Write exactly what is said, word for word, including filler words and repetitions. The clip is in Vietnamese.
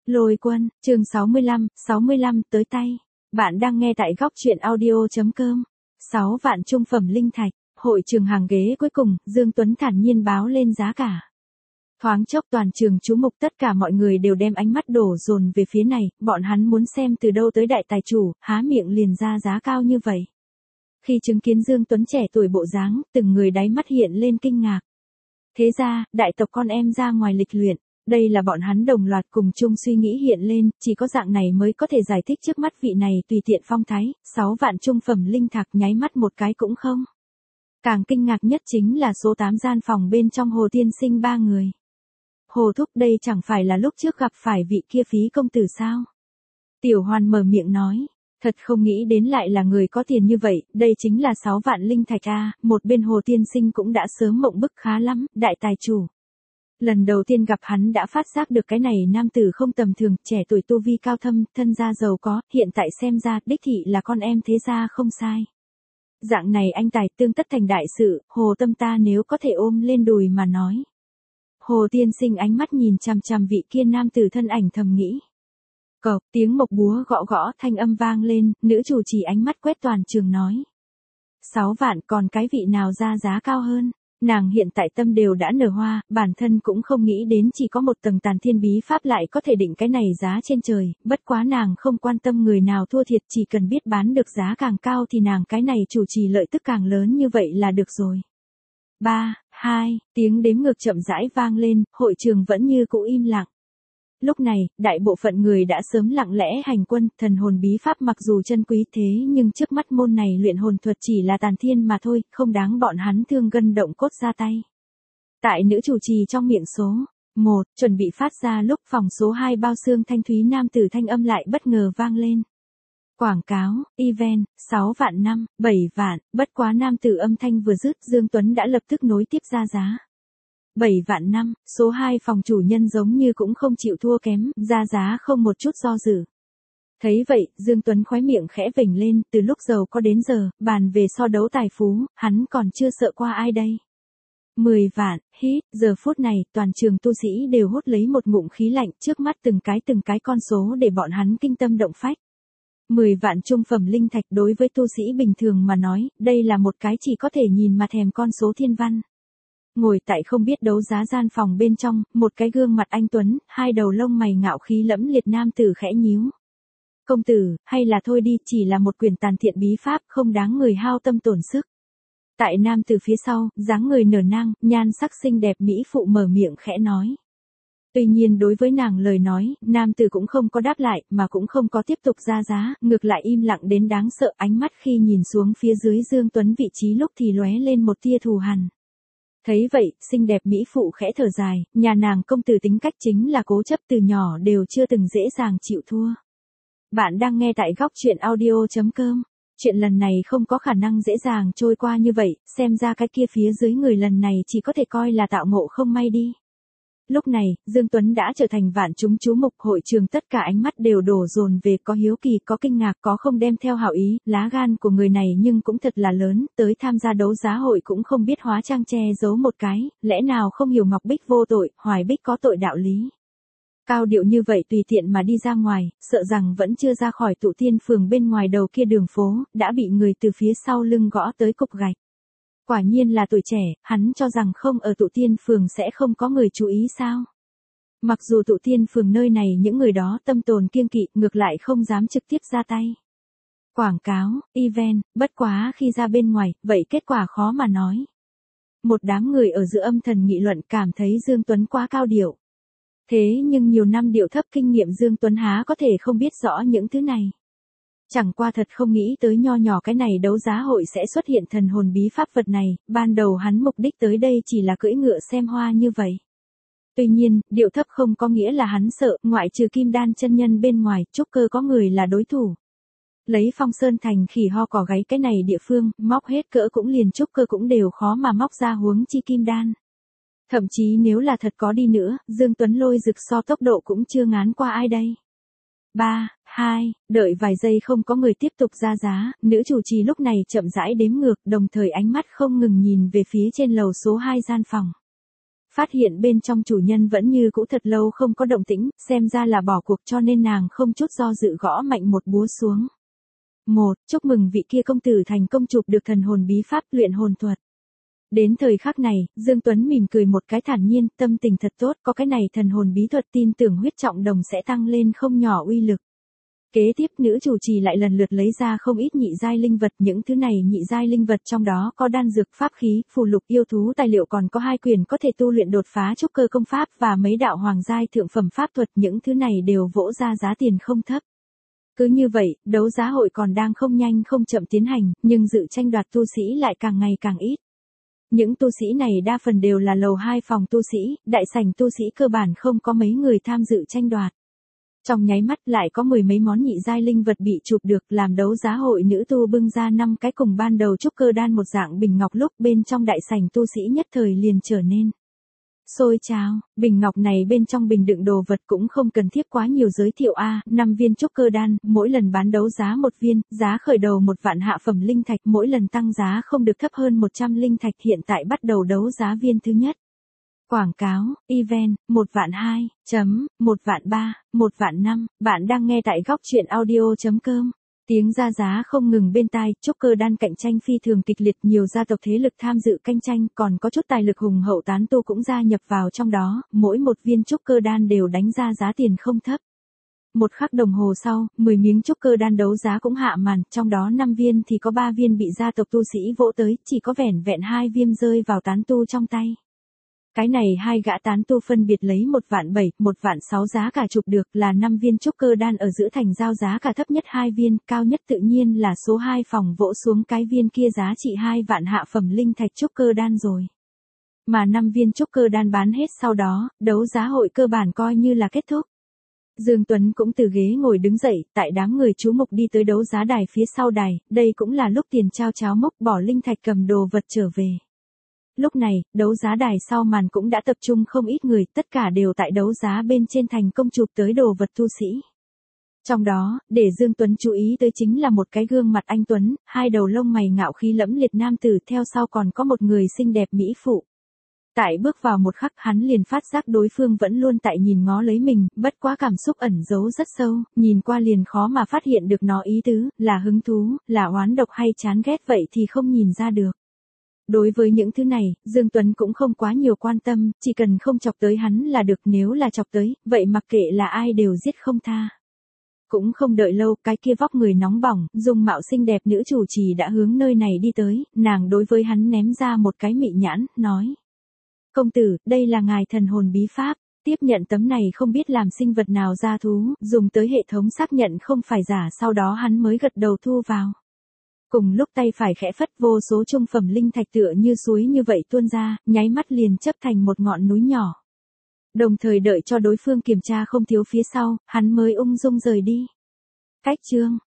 Lôi Quân, chương sáu mươi lăm, sáu mươi lăm tới tay. Bạn đang nghe tại góc truyện audio.com. sáu vạn trung phẩm linh thạch, hội trường hàng ghế cuối cùng, Dương Tuấn thản nhiên báo lên giá cả. Thoáng chốc toàn trường chú mục, tất cả mọi người đều đem ánh mắt đổ dồn về phía này, bọn hắn muốn xem từ đâu tới đại tài chủ, há miệng liền ra giá cao như vậy. Khi chứng kiến Dương Tuấn trẻ tuổi bộ dáng, từng người đáy mắt hiện lên kinh ngạc. Thế ra, đại tộc con em ra ngoài lịch luyện. Đây là bọn hắn đồng loạt cùng chung suy nghĩ hiện lên, chỉ có dạng này mới có thể giải thích trước mắt vị này tùy tiện phong thái, sáu vạn trung phẩm linh thạch nháy mắt một cái cũng không. Càng kinh ngạc nhất chính là số tám gian phòng bên trong Hồ Tiên Sinh ba người. Hồ thúc, đây chẳng phải là lúc trước gặp phải vị kia Phí công tử sao? Tiểu Hoàn mở miệng nói, thật không nghĩ đến lại là người có tiền như vậy, đây chính là sáu vạn linh thạch a. Một bên Hồ Tiên Sinh cũng đã sớm mộng bức khá lắm, đại tài chủ. Lần đầu tiên gặp hắn đã phát giác được cái này nam tử không tầm thường, trẻ tuổi tu vi cao thâm, thân gia giàu có, hiện tại xem ra đích thị là con em thế gia không sai. Dạng này anh tài tương tất thành đại sự, Hồ tâm ta nếu có thể ôm lên đùi mà nói. Hồ Tiên Sinh ánh mắt nhìn chằm chằm vị kia nam tử thân ảnh thầm nghĩ. Cộc, tiếng mộc búa gõ gõ, thanh âm vang lên, nữ chủ trì ánh mắt quét toàn trường nói. Sáu vạn, còn cái vị nào ra giá cao hơn? Nàng hiện tại tâm đều đã nở hoa, bản thân cũng không nghĩ đến chỉ có một tầng tàn thiên bí pháp lại có thể định cái này giá trên trời, bất quá nàng không quan tâm người nào thua thiệt, chỉ cần biết bán được giá càng cao thì nàng cái này chủ trì lợi tức càng lớn như vậy là được rồi. ba, hai, tiếng đếm ngược chậm rãi vang lên, hội trường vẫn như cũ im lặng. Lúc này, đại bộ phận người đã sớm lặng lẽ hành quân, thần hồn bí pháp mặc dù chân quý thế nhưng trước mắt môn này luyện hồn thuật chỉ là tàn thiên mà thôi, không đáng bọn hắn thương gân động cốt ra tay. Tại nữ chủ trì trong miệng số một, chuẩn bị phát ra lúc phòng số hai bao xương thanh thúy nam tử thanh âm lại bất ngờ vang lên. Quảng cáo, event, sáu vạn năm, bảy vạn, bất quá nam tử âm thanh vừa dứt, Dương Tuấn đã lập tức nối tiếp ra giá. bảy vạn năm, số hai phòng chủ nhân giống như cũng không chịu thua kém, ra giá không một chút do dự. Thấy vậy, Dương Tuấn khóe miệng khẽ vểnh lên, từ lúc giàu có đến giờ, bàn về so đấu tài phú, hắn còn chưa sợ qua ai đây. mười vạn, hít, giờ phút này, toàn trường tu sĩ đều hút lấy một ngụm khí lạnh, trước mắt từng cái từng cái con số để bọn hắn kinh tâm động phách. mười vạn trung phẩm linh thạch đối với tu sĩ bình thường mà nói, đây là một cái chỉ có thể nhìn mà thèm con số thiên văn. Ngồi tại không biết đấu giá gian phòng bên trong, một cái gương mặt anh tuấn, hai đầu lông mày ngạo khí lẫm liệt nam tử khẽ nhíu. Công tử, hay là thôi đi, chỉ là một quyển tàn thiện bí pháp, không đáng người hao tâm tổn sức. Tại nam tử phía sau, dáng người nở nang, nhan sắc xinh đẹp mỹ phụ mở miệng khẽ nói. Tuy nhiên đối với nàng lời nói, nam tử cũng không có đáp lại, mà cũng không có tiếp tục ra giá, ngược lại im lặng đến đáng sợ, ánh mắt khi nhìn xuống phía dưới Dương Tuấn vị trí lúc thì lóe lên một tia thù hằn. Thấy vậy, xinh đẹp mỹ phụ khẽ thở dài, nhà nàng công tử tính cách chính là cố chấp, từ nhỏ đều chưa từng dễ dàng chịu thua. Bạn đang nghe tại góc truyện audio.com. Chuyện lần này không có khả năng dễ dàng trôi qua như vậy, xem ra cái kia phía dưới người lần này chỉ có thể coi là tạo ngộ không may đi. Lúc này, Dương Tuấn đã trở thành vạn chúng chú mục, hội trường tất cả ánh mắt đều đổ dồn về, có hiếu kỳ, có kinh ngạc, có không đem theo hảo ý, lá gan của người này nhưng cũng thật là lớn, tới tham gia đấu giá hội cũng không biết hóa trang che giấu một cái, lẽ nào không hiểu Ngọc Bích vô tội, Hoài Bích có tội đạo lý. Cao điệu như vậy tùy tiện mà đi ra ngoài, sợ rằng vẫn chưa ra khỏi Tụ Tiên phường bên ngoài đầu kia đường phố, đã bị người từ phía sau lưng gõ tới cục gạch. Quả nhiên là tuổi trẻ, hắn cho rằng không ở Tụ Tiên phường sẽ không có người chú ý sao. Mặc dù Tụ Tiên phường nơi này những người đó tâm tồn kiêng kỵ, ngược lại không dám trực tiếp ra tay. Quảng cáo, event, bất quá khi ra bên ngoài, vậy kết quả khó mà nói. Một đám người ở giữa âm thầm nghị luận, cảm thấy Dương Tuấn quá cao điệu. Thế nhưng nhiều năm điệu thấp kinh nghiệm Dương Tuấn há có thể không biết rõ những thứ này. Chẳng qua thật không nghĩ tới nho nhỏ cái này đấu giá hội sẽ xuất hiện thần hồn bí pháp vật này, ban đầu hắn mục đích tới đây chỉ là cưỡi ngựa xem hoa như vậy. Tuy nhiên, điệu thấp không có nghĩa là hắn sợ, ngoại trừ Kim Đan chân nhân bên ngoài, trúc cơ có người là đối thủ. Lấy Phong Sơn thành khỉ ho cỏ gáy cái này địa phương, móc hết cỡ cũng liền trúc cơ cũng đều khó mà móc ra huống chi Kim Đan. Thậm chí nếu là thật có đi nữa, Dương Tuấn lôi rực so tốc độ cũng chưa ngán qua ai đây. ba, hai, đợi vài giây không có người tiếp tục ra giá, nữ chủ trì lúc này chậm rãi đếm ngược, đồng thời ánh mắt không ngừng nhìn về phía trên lầu số hai gian phòng. Phát hiện bên trong chủ nhân vẫn như cũ thật lâu không có động tĩnh, xem ra là bỏ cuộc cho nên nàng không chút do dự gõ mạnh một búa xuống. Một, chúc mừng vị kia công tử thành công chụp được thần hồn bí pháp luyện hồn thuật. Đến thời khắc này, Dương Tuấn mỉm cười một cái thản nhiên, tâm tình thật tốt, có cái này thần hồn bí thuật tin tưởng huyết trọng đồng sẽ tăng lên không nhỏ uy lực. Kế tiếp nữ chủ trì lại lần lượt lấy ra không ít nhị giai linh vật, những thứ này nhị giai linh vật trong đó có đan dược, pháp khí, phù lục, yêu thú tài liệu, còn có hai quyền có thể tu luyện đột phá trúc cơ công pháp và mấy đạo hoàng giai thượng phẩm pháp thuật, những thứ này đều vỗ ra giá tiền không thấp. Cứ như vậy, đấu giá hội còn đang không nhanh không chậm tiến hành, nhưng dự tranh đoạt tu sĩ lại càng ngày càng ít. Những tu sĩ này đa phần đều là lầu hai phòng tu sĩ, đại sảnh tu sĩ cơ bản không có mấy người tham dự tranh đoạt. Trong nháy mắt lại có mười mấy món nhị giai linh vật bị chụp được, làm đấu giá hội nữ tu bưng ra năm cái cùng ban đầu trúc cơ đan một dạng bình ngọc, lúc bên trong đại sảnh tu sĩ nhất thời liền trở nên xôi trào. Bình ngọc này bên trong bình đựng đồ vật cũng không cần thiết quá nhiều giới thiệu a, năm viên trúc cơ đan, mỗi lần bán đấu giá một viên, giá khởi đầu một vạn hạ phẩm linh thạch, mỗi lần tăng giá không được thấp hơn một trăm linh thạch, hiện tại bắt đầu đấu giá viên thứ nhất. Quảng cáo, event, một vạn hai, chấm, một vạn ba, một vạn năm, bạn đang nghe tại góc truyện audio.com. Tiếng ra giá không ngừng bên tai, trúc cơ đan cạnh tranh phi thường kịch liệt, nhiều gia tộc thế lực tham dự cạnh tranh, còn có chút tài lực hùng hậu tán tu cũng gia nhập vào trong đó, mỗi một viên trúc cơ đan đều đánh ra giá tiền không thấp. Một khắc đồng hồ sau, mười miếng trúc cơ đan đấu giá cũng hạ màn, trong đó năm viên thì có ba viên bị gia tộc tu sĩ vỗ tới, chỉ có vẻn vẹn hai viên rơi vào tán tu trong tay. Cái này hai gã tán tu phân biệt lấy một vạn bảy, một vạn sáu giá cả chụp được, là năm viên trúc cơ đan ở giữa thành giao giá cả thấp nhất hai viên, cao nhất tự nhiên là số hai phòng vỗ xuống cái viên kia giá trị hai vạn hạ phẩm linh thạch trúc cơ đan rồi. Mà năm viên trúc cơ đan bán hết sau đó, đấu giá hội cơ bản coi như là kết thúc. Dương Tuấn cũng từ ghế ngồi đứng dậy, tại đám người chú mục đi tới đấu giá đài phía sau đài, đây cũng là lúc tiền trao cháo mốc, bỏ linh thạch cầm đồ vật trở về. Lúc này, đấu giá đài sau màn cũng đã tập trung không ít người, tất cả đều tại đấu giá bên trên thành công chụp tới đồ vật tu sĩ. Trong đó, để Dương Tuấn chú ý tới chính là một cái gương mặt anh tuấn, hai đầu lông mày ngạo khí lẫm liệt nam tử, theo sau còn có một người xinh đẹp mỹ phụ. Tại bước vào một khắc, hắn liền phát giác đối phương vẫn luôn tại nhìn ngó lấy mình, bất quá cảm xúc ẩn giấu rất sâu, nhìn qua liền khó mà phát hiện được nó ý tứ, là hứng thú, là oán độc hay chán ghét vậy thì không nhìn ra được. Đối với những thứ này, Dương Tuấn cũng không quá nhiều quan tâm, chỉ cần không chọc tới hắn là được, nếu là chọc tới, vậy mặc kệ là ai đều giết không tha. Cũng không đợi lâu, cái kia vóc người nóng bỏng, dung mạo xinh đẹp nữ chủ trì đã hướng nơi này đi tới, nàng đối với hắn ném ra một cái mị nhãn, nói. Công tử, đây là ngài thần hồn bí pháp, tiếp nhận tấm này không biết làm sinh vật nào ra thú, dùng tới hệ thống xác nhận không phải giả, sau đó hắn mới gật đầu thu vào. Cùng lúc tay phải khẽ phất, vô số trung phẩm linh thạch tựa như suối như vậy tuôn ra, nháy mắt liền chấp thành một ngọn núi nhỏ. Đồng thời đợi cho đối phương kiểm tra không thiếu phía sau, hắn mới ung dung rời đi. Cách chương,